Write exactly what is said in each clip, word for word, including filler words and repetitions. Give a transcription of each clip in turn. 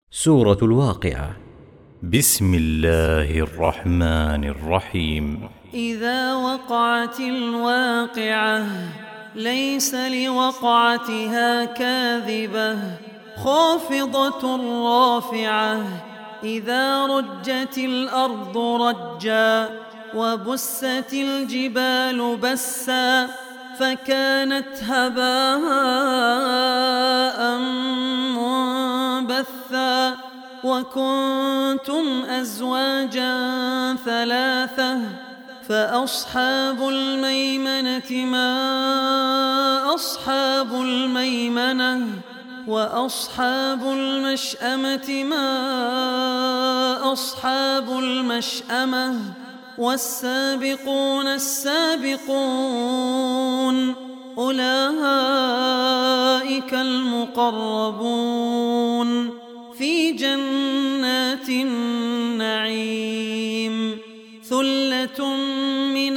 سورة الواقعة. بسم الله الرحمن الرحيم. إذا وقعت الواقعة ليس لوقعتها كاذبة خافضة رافعة إذا رجت الأرض رجا وبست الجبال بسا فكانت هباء منبثا وكنتم أزواجا ثلاثة فأصحاب الميمنة ما أصحاب الميمنة وأصحاب المشأمة ما أصحاب المشأمة والسابقون السابقون أولئك المقربون في جنات النعيم ثلة من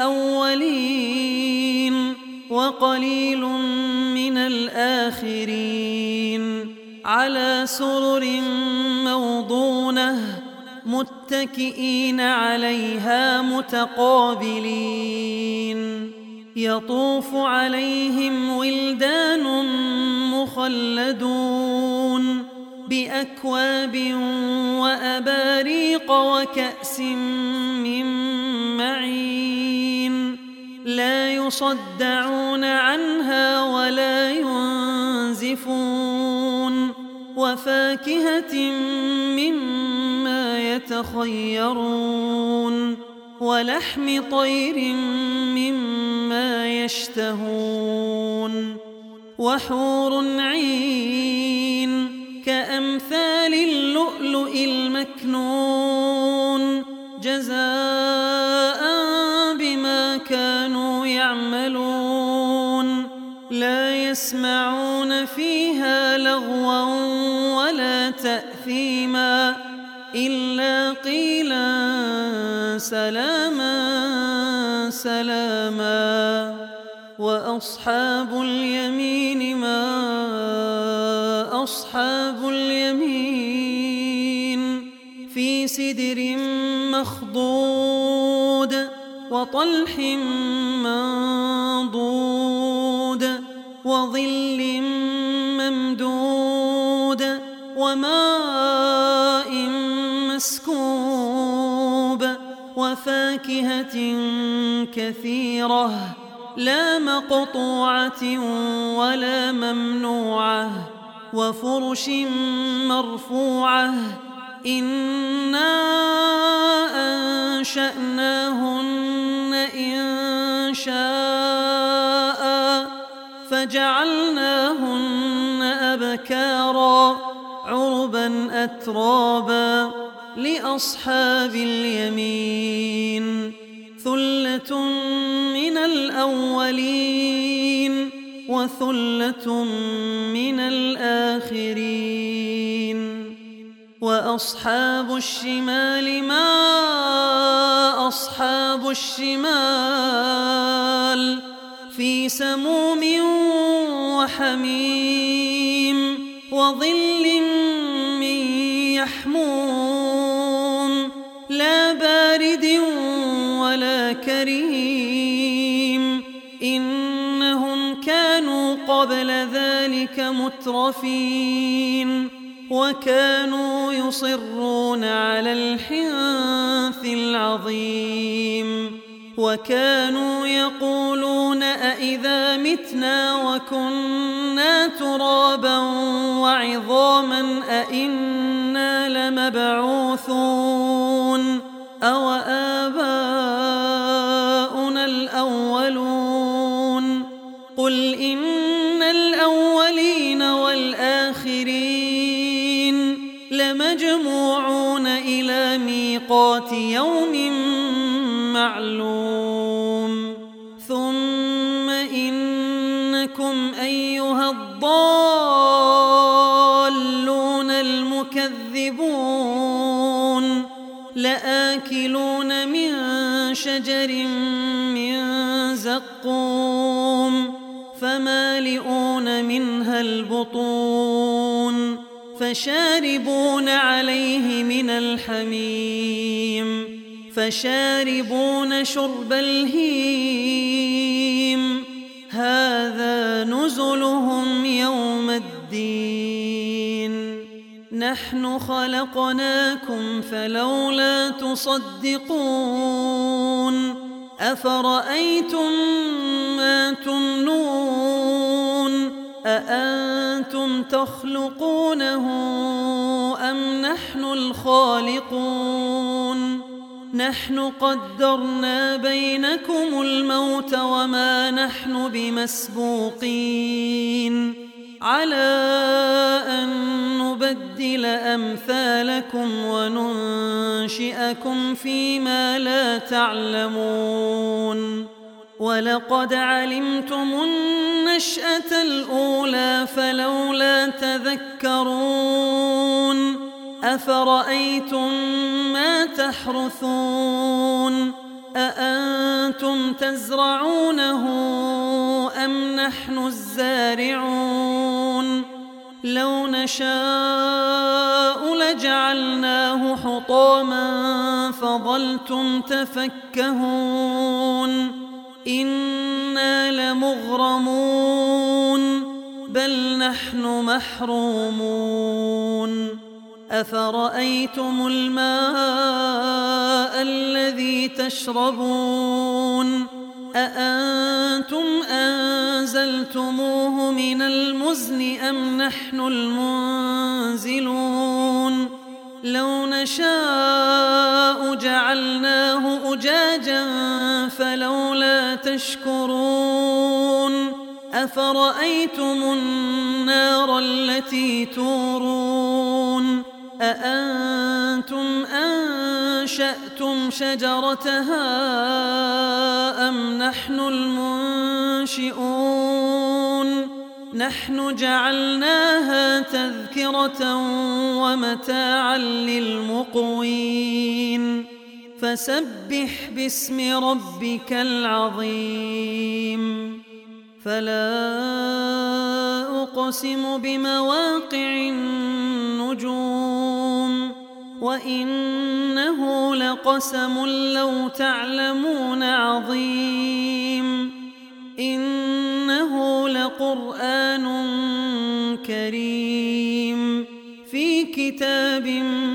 الأولين وقليل من الآخرين على سرر موضونة متكئين عليها متقابلين يطوف عليهم ولدان مخلدون بأكواب وأباريق وكأس من معين لا يصدعون عنها ولا ينزفون وفاكهة مما يتخيرون ولحم طير مما يشتهون وحور عين كأمثال اللؤلؤ المكنون جزاء بما كانوا يعملون لا يسمعون فيها لغوا ولا تأثيما إلا قيلا سلاما سلاما وأصحاب اليمين ما أصحاب اليمين في سدر مخضود وطلح منضود وظل ممدود وماء مسكوب وفاكهة كثيرة لا مقطوعة ولا ممنوعة وفرش مرفوعة إنا أنشأناهن إن شاء فجعلناهن أبكارا عربا أترابا لأصحاب اليمين ثلة من الأولين وثلة من الآخرين وأصحاب الشمال ما أصحاب الشمال في سموم وحميم وظل من يحموم لا بارد ولا كريم إنهم كانوا قبل ذلك مترفين وكانوا يصرون على الحنث العظيم وكانوا يقولون أئذا متنا وكنا ترابا وعظاما أئنا لمبعوثون أو آباؤنا الأولون قل إن الأولين والآخرين لمجموعون إلى ميقات يوم معلوم ثم إنكم أيها الضالون المكذبون لآكلون من شجر من زقوم فمالئون منها البطون فشاربون عليه من الحميم فشاربون شرب الهيم هذا نزلهم يوم الدين نحن خلقناكم فلولا تصدقون أفرأيتم ما تمنون أأنتم تخلقونه أم نحن الخالقون نحن قدرنا بينكم الموت وما نحن بمسبوقين على أن نبدل أمثالكم وننشئكم فيما لا تعلمون ولقد علمتم النشأة الأولى فلولا تذكرون أفرأيتم ما تحرثون أأنتم تزرعونه أم نحن الزارعون لو نشاء لجعلناه حطاما فظلتم تفكهون إنا لمغرمون بل نحن محرومون أفرأيتم الماء الذي تشربون أأنتم أنزلتموه من المزن أم نحن المنزلون لو نشاء جعلناه أجاجا فلولا تشكرون أفرأيتم النار التي تورون أأنتم أنشأتم شجرتها أم نحن المنشئون نحن جعلناها تذكرة ومتاعا للمقوين فسبح باسم ربك العظيم فلا أقسم بمواقع النجوم وإنه لقسم لو تعلمون عظيم إنه لقرآن كريم في كتاب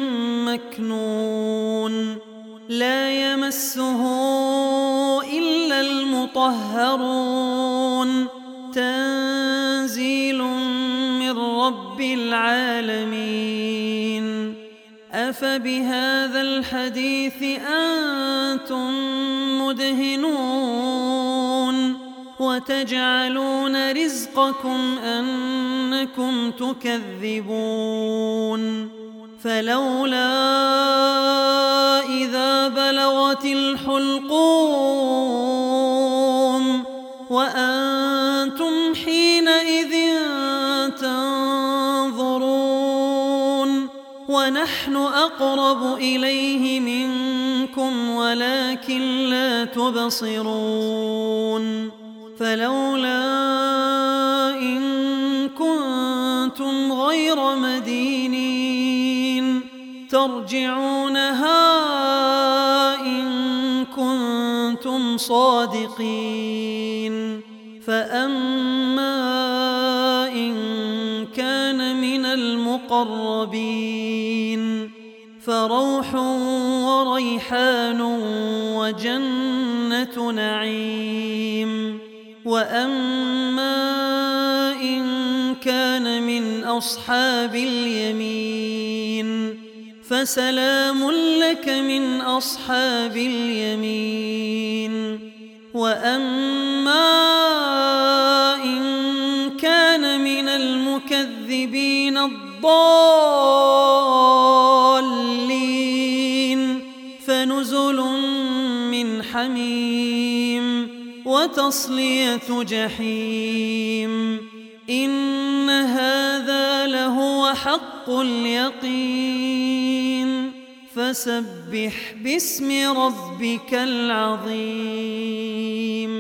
مكنون لا يمسه إلا المطهرون تنزيل من رب العالمين أفبهذا الحديث أنتم مدهنون وتجعلون رزقكم أنكم تكذبون فلولا إذا بلغت الحلقوم وأنتم حينئذ تنظرون ونحن أقرب إليه منكم ولكن لا تبصرون فلولا إن كنتم غير مدينين ترجعونها إن كنتم صادقين فأما إن كان من المقربين فروح وريحان وجنة نعيم وأما إن كان من أصحاب اليمين فسلام لك من أصحاب اليمين وأما إن كان من المكذبين الضالين فنزل من حميم وتصلية جحيم إن هذا لهو حق اليقين فسبح باسم ربك العظيم